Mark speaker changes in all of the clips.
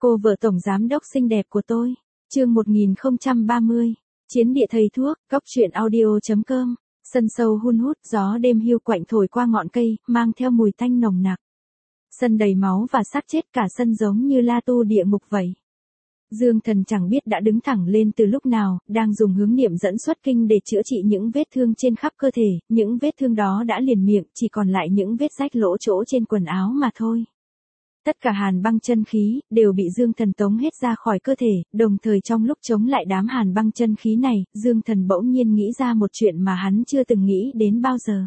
Speaker 1: Cô vợ tổng giám đốc xinh đẹp của tôi. Chương 1030. Chiến địa thầy thuốc, góc truyện audio.com. Sân sâu hun hút, gió đêm hiu quạnh thổi qua ngọn cây, mang theo mùi tanh nồng nặc. Sân đầy máu và xác chết, cả sân giống như la tu địa ngục vậy. Dương Thần chẳng biết đã đứng thẳng lên từ lúc nào, đang dùng hướng niệm dẫn xuất kinh để chữa trị những vết thương trên khắp cơ thể, những vết thương đó đã liền miệng, chỉ còn lại những vết rách lỗ chỗ trên quần áo mà thôi. Tất cả hàn băng chân khí, đều bị Dương Thần tống hết ra khỏi cơ thể, đồng thời trong lúc chống lại đám hàn băng chân khí này, Dương Thần bỗng nhiên nghĩ ra một chuyện mà hắn chưa từng nghĩ đến bao giờ.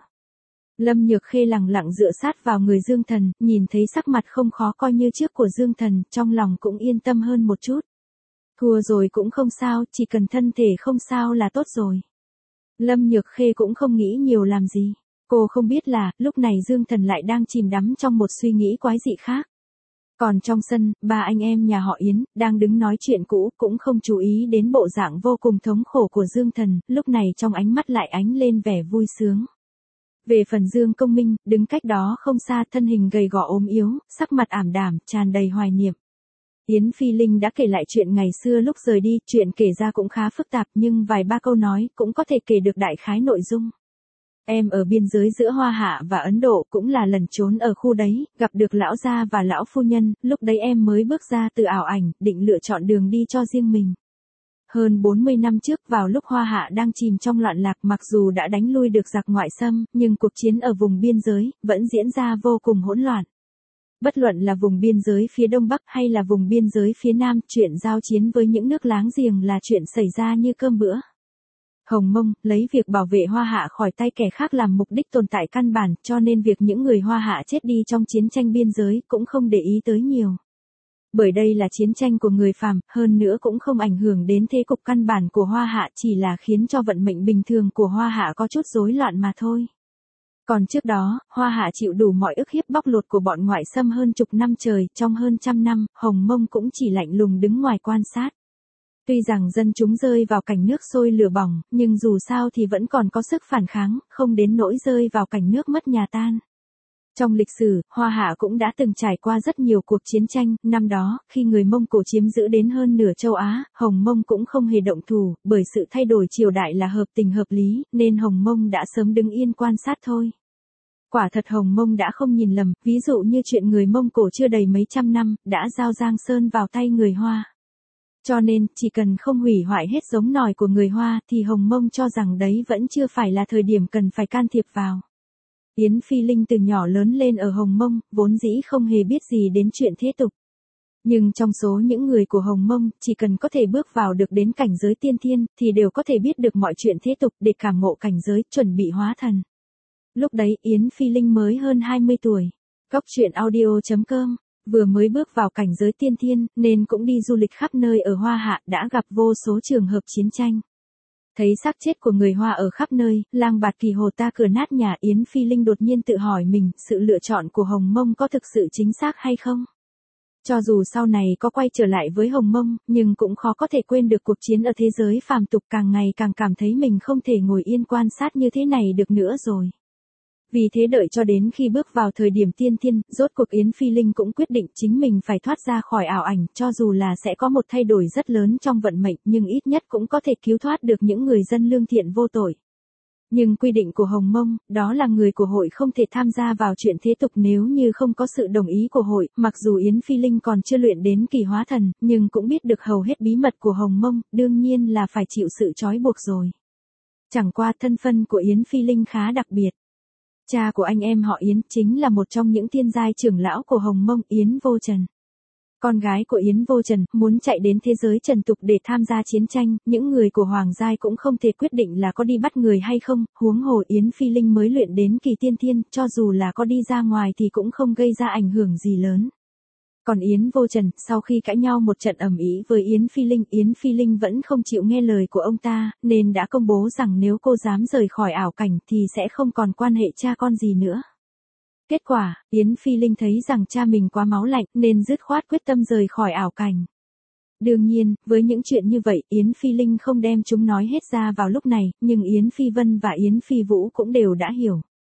Speaker 1: Lâm Nhược Khê lặng lặng dựa sát vào người Dương Thần, nhìn thấy sắc mặt không khó coi như trước của Dương Thần, trong lòng cũng yên tâm hơn một chút. Thua rồi cũng không sao, chỉ cần thân thể không sao là tốt rồi. Lâm Nhược Khê cũng không nghĩ nhiều làm gì. Cô không biết là, lúc này Dương Thần lại đang chìm đắm trong một suy nghĩ quái dị khác. Còn trong sân, ba anh em nhà họ Yến, đang đứng nói chuyện cũ, cũng không chú ý đến bộ dạng vô cùng thống khổ của Dương Thần, lúc này trong ánh mắt lại ánh lên vẻ vui sướng. Về phần Dương Công Minh, đứng cách đó không xa, thân hình gầy gò ốm yếu, sắc mặt ảm đạm, tràn đầy hoài niệm. Yến Phi Linh đã kể lại chuyện ngày xưa lúc rời đi, chuyện kể ra cũng khá phức tạp nhưng vài ba câu nói cũng có thể kể được đại khái nội dung. Em ở biên giới giữa Hoa Hạ và Ấn Độ cũng là lần trốn ở khu đấy, gặp được lão gia và lão phu nhân, lúc đấy em mới bước ra từ ảo ảnh, định lựa chọn đường đi cho riêng mình. Hơn 40 năm trước, vào lúc Hoa Hạ đang chìm trong loạn lạc, mặc dù đã đánh lui được giặc ngoại xâm, nhưng cuộc chiến ở vùng biên giới vẫn diễn ra vô cùng hỗn loạn. Bất luận là vùng biên giới phía Đông Bắc hay là vùng biên giới phía Nam, chuyện giao chiến với những nước láng giềng là chuyện xảy ra như cơm bữa. Hồng Mông lấy việc bảo vệ Hoa Hạ khỏi tay kẻ khác làm mục đích tồn tại căn bản, cho nên việc những người Hoa Hạ chết đi trong chiến tranh biên giới cũng không để ý tới nhiều. Bởi đây là chiến tranh của người phàm, hơn nữa cũng không ảnh hưởng đến thế cục căn bản của Hoa Hạ, chỉ là khiến cho vận mệnh bình thường của Hoa Hạ có chút rối loạn mà thôi. Còn trước đó, Hoa Hạ chịu đủ mọi ức hiếp bóc lột của bọn ngoại xâm hơn chục năm trời, trong hơn trăm năm, Hồng Mông cũng chỉ lạnh lùng đứng ngoài quan sát. Tuy rằng dân chúng rơi vào cảnh nước sôi lửa bỏng, nhưng dù sao thì vẫn còn có sức phản kháng, không đến nỗi rơi vào cảnh nước mất nhà tan. Trong lịch sử, Hoa Hạ cũng đã từng trải qua rất nhiều cuộc chiến tranh, năm đó, khi người Mông Cổ chiếm giữ đến hơn nửa châu Á, Hồng Mông cũng không hề động thủ, bởi sự thay đổi triều đại là hợp tình hợp lý, nên Hồng Mông đã sớm đứng yên quan sát thôi. Quả thật Hồng Mông đã không nhìn lầm, ví dụ như chuyện người Mông Cổ chưa đầy mấy trăm năm, đã giao Giang Sơn vào tay người Hoa. Cho nên, chỉ cần không hủy hoại hết giống nòi của người Hoa, thì Hồng Mông cho rằng đấy vẫn chưa phải là thời điểm cần phải can thiệp vào. Yến Phi Linh từ nhỏ lớn lên ở Hồng Mông, vốn dĩ không hề biết gì đến chuyện thế tục. Nhưng trong số những người của Hồng Mông, chỉ cần có thể bước vào được đến cảnh giới tiên thiên, thì đều có thể biết được mọi chuyện thế tục để cảm ngộ cảnh giới, chuẩn bị hóa thần. Lúc đấy, Yến Phi Linh mới hơn 20 tuổi. Góc truyện audio.com. Vừa mới bước vào cảnh giới tiên thiên, nên cũng đi du lịch khắp nơi ở Hoa Hạ, đã gặp vô số trường hợp chiến tranh. Thấy xác chết của người Hoa ở khắp nơi, lang bạt kỳ hồ ta cửa nát nhà, Yến Phi Linh đột nhiên tự hỏi mình, sự lựa chọn của Hồng Mông có thực sự chính xác hay không? Cho dù sau này có quay trở lại với Hồng Mông, nhưng cũng khó có thể quên được cuộc chiến ở thế giới phàm tục, càng ngày càng cảm thấy mình không thể ngồi yên quan sát như thế này được nữa rồi. Vì thế đợi cho đến khi bước vào thời điểm tiên thiên, rốt cuộc Yến Phi Linh cũng quyết định chính mình phải thoát ra khỏi ảo ảnh, cho dù là sẽ có một thay đổi rất lớn trong vận mệnh, nhưng ít nhất cũng có thể cứu thoát được những người dân lương thiện vô tội. Nhưng quy định của Hồng Mông, đó là người của hội không thể tham gia vào chuyện thế tục nếu như không có sự đồng ý của hội, mặc dù Yến Phi Linh còn chưa luyện đến kỳ hóa thần, nhưng cũng biết được hầu hết bí mật của Hồng Mông, đương nhiên là phải chịu sự trói buộc rồi. Chẳng qua thân phân của Yến Phi Linh khá đặc biệt. Cha của anh em họ Yến chính là một trong những thiên giai trưởng lão của Hồng Mông, Yến Vô Trần. Con gái của Yến Vô Trần muốn chạy đến thế giới trần tục để tham gia chiến tranh, những người của Hoàng giai cũng không thể quyết định là có đi bắt người hay không, huống hồ Yến Phi Linh mới luyện đến kỳ tiên thiên, cho dù là có đi ra ngoài thì cũng không gây ra ảnh hưởng gì lớn. Còn Yến Vô Trần, sau khi cãi nhau một trận ầm ĩ với Yến Phi Linh vẫn không chịu nghe lời của ông ta, nên đã công bố rằng nếu cô dám rời khỏi ảo cảnh thì sẽ không còn quan hệ cha con gì nữa. Kết quả, Yến Phi Linh thấy rằng cha mình quá máu lạnh nên dứt khoát quyết tâm rời khỏi ảo cảnh. Đương nhiên, với những chuyện như vậy, Yến Phi Linh không đem chúng nói hết ra vào lúc này, nhưng Yến Phi Vân và Yến Phi Vũ cũng đều đã hiểu.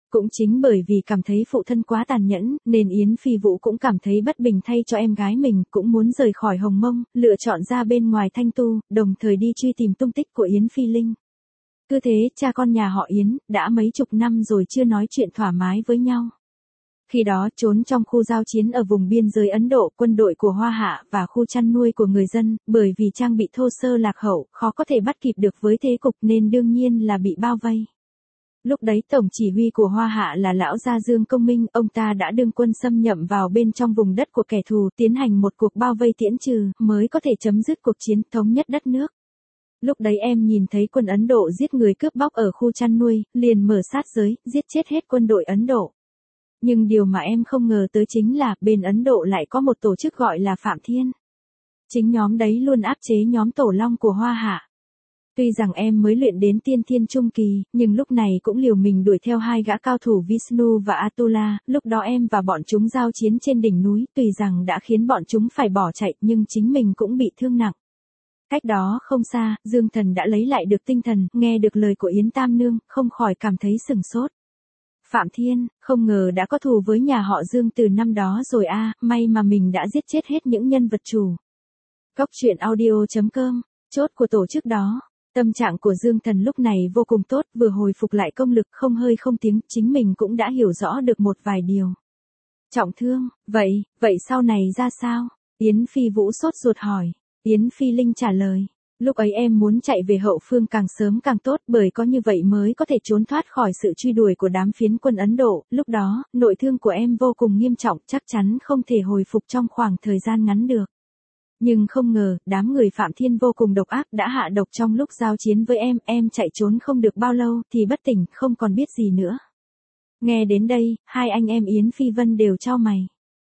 Speaker 1: Cũng chính bởi vì cảm thấy phụ thân quá tàn nhẫn, nên Yến Phi Vũ cũng cảm thấy bất bình thay cho em gái mình, cũng muốn rời khỏi Hồng Mông, lựa chọn ra bên ngoài Thanh Tu, đồng thời đi truy tìm tung tích của Yến Phi Linh. Cứ thế, cha con nhà họ Yến, đã mấy chục năm rồi chưa nói chuyện thoải mái với nhau. Khi đó, trốn trong khu giao chiến ở vùng biên giới Ấn Độ, quân đội của Hoa Hạ và khu chăn nuôi của người dân, bởi vì trang bị thô sơ lạc hậu, khó có thể bắt kịp được với thế cục nên đương nhiên là bị bao vây. Lúc đấy tổng chỉ huy của Hoa Hạ là lão gia Dương Công Minh, ông ta đã đưa quân xâm nhậm vào bên trong vùng đất của kẻ thù, tiến hành một cuộc bao vây tiễn trừ, mới có thể chấm dứt cuộc chiến thống nhất đất nước. Lúc đấy em nhìn thấy quân Ấn Độ giết người cướp bóc ở khu chăn nuôi, liền mở sát giới, giết chết hết quân đội Ấn Độ. Nhưng điều mà em không ngờ tới chính là, bên Ấn Độ lại có một tổ chức gọi là Phạm Thiên. Chính nhóm đấy luôn áp chế nhóm Tổ Long của Hoa Hạ. Tuy rằng em mới luyện đến tiên thiên trung kỳ, nhưng lúc này cũng liều mình đuổi theo hai gã cao thủ Vishnu và Atula, lúc đó em và bọn chúng giao chiến trên đỉnh núi, tuy rằng đã khiến bọn chúng phải bỏ chạy, nhưng chính mình cũng bị thương nặng. Cách đó không xa, Dương Thần đã lấy lại được tinh thần, nghe được lời của Yến Tam Nương, không khỏi cảm thấy sửng sốt. Phạm Thiên, không ngờ đã có thù với nhà họ Dương từ năm đó rồi a, may mà mình đã giết chết hết những nhân vật chủ. Cóc truyện audio.com, chốt của tổ chức đó. Tâm trạng của Dương Thần lúc này vô cùng tốt, vừa hồi phục lại công lực không hơi không tiếng, chính mình cũng đã hiểu rõ được một vài điều. Trọng thương, vậy sau này ra sao? Yến Phi Vũ sốt ruột hỏi. Yến Phi Linh trả lời. Lúc ấy em muốn chạy về hậu phương càng sớm càng tốt, bởi có như vậy mới có thể trốn thoát khỏi sự truy đuổi của đám phiến quân Ấn Độ. Lúc đó, nội thương của em vô cùng nghiêm trọng, chắc chắn không thể hồi phục trong khoảng thời gian ngắn được. Nhưng không ngờ, đám người Phạm Thiên vô cùng độc ác đã hạ độc trong lúc giao chiến với em chạy trốn không được bao lâu thì bất tỉnh, không còn biết gì nữa. Nghe đến đây, hai anh em Yến Phi Vân đều chau mày.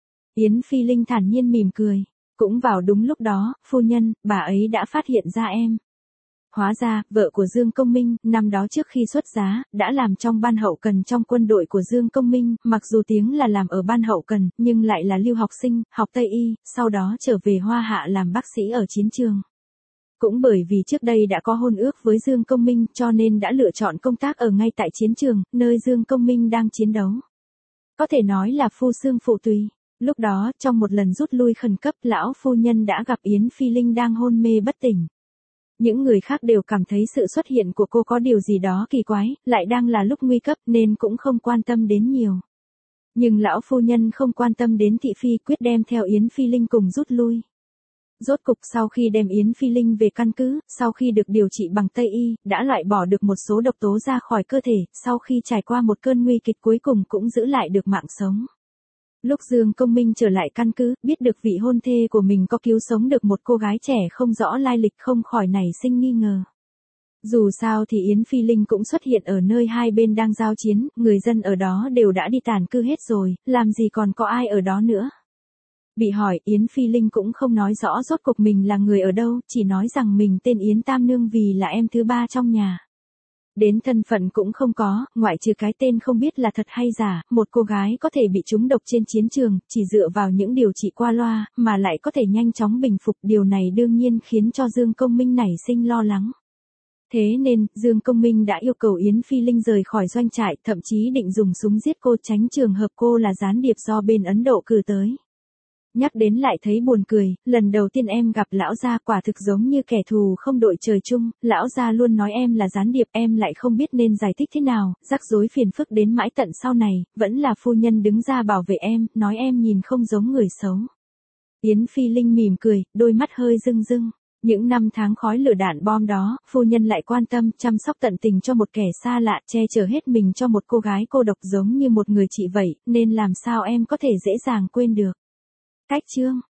Speaker 1: Yến Phi Linh thản nhiên mỉm cười. Cũng vào đúng lúc đó, phu nhân, bà ấy đã phát hiện ra em. Hóa ra, vợ của Dương Công Minh, năm đó trước khi xuất giá, đã làm trong ban hậu cần trong quân đội của Dương Công Minh, mặc dù tiếng là làm ở ban hậu cần, nhưng lại là lưu học sinh, học Tây Y, sau đó trở về Hoa Hạ làm bác sĩ ở chiến trường. Cũng bởi vì trước đây đã có hôn ước với Dương Công Minh cho nên đã lựa chọn công tác ở ngay tại chiến trường, nơi Dương Công Minh đang chiến đấu. Có thể nói là phu xương phụ tùy. Lúc đó, trong một lần rút lui khẩn cấp, lão phu nhân đã gặp Yến Phi Linh đang hôn mê bất tỉnh. Những người khác đều cảm thấy sự xuất hiện của cô có điều gì đó kỳ quái, lại đang là lúc nguy cấp nên cũng không quan tâm đến nhiều. Nhưng lão phu nhân không quan tâm đến thị phi, quyết đem theo Yến Phi Linh cùng rút lui. Rốt cục sau khi đem Yến Phi Linh về căn cứ, sau khi được điều trị bằng Tây Y, đã loại bỏ được một số độc tố ra khỏi cơ thể, sau khi trải qua một cơn nguy kịch cuối cùng cũng giữ lại được mạng sống. Lúc Dương Công Minh trở lại căn cứ, biết được vị hôn thê của mình có cứu sống được một cô gái trẻ không rõ lai lịch, không khỏi nảy sinh nghi ngờ. Dù sao thì Yến Phi Linh cũng xuất hiện ở nơi hai bên đang giao chiến, người dân ở đó đều đã đi tản cư hết rồi, làm gì còn có ai ở đó nữa. Bị hỏi, Yến Phi Linh cũng không nói rõ rốt cuộc mình là người ở đâu, chỉ nói rằng mình tên Yến Tam Nương vì là em thứ ba trong nhà. Đến thân phận cũng không có, ngoại trừ cái tên không biết là thật hay giả, một cô gái có thể bị trúng độc trên chiến trường, chỉ dựa vào những điều trị qua loa, mà lại có thể nhanh chóng bình phục, điều này đương nhiên khiến cho Dương Công Minh nảy sinh lo lắng. Thế nên, Dương Công Minh đã yêu cầu Yến Phi Linh rời khỏi doanh trại, thậm chí định dùng súng giết cô, tránh trường hợp cô là gián điệp do bên Ấn Độ cử tới. Nhắc đến lại thấy buồn cười, lần đầu tiên em gặp lão gia quả thực giống như kẻ thù không đội trời chung, lão gia luôn nói em là gián điệp, em lại không biết nên giải thích thế nào, rắc rối phiền phức đến mãi tận sau này, vẫn là phu nhân đứng ra bảo vệ em, nói em nhìn không giống người xấu. Yến Phi Linh mỉm cười, đôi mắt hơi rưng rưng. Những năm tháng khói lửa đạn bom đó, phu nhân lại quan tâm, chăm sóc tận tình cho một kẻ xa lạ, che chở hết mình cho một cô gái cô độc giống như một người chị vậy, nên làm sao em có thể dễ dàng quên được. Cách chương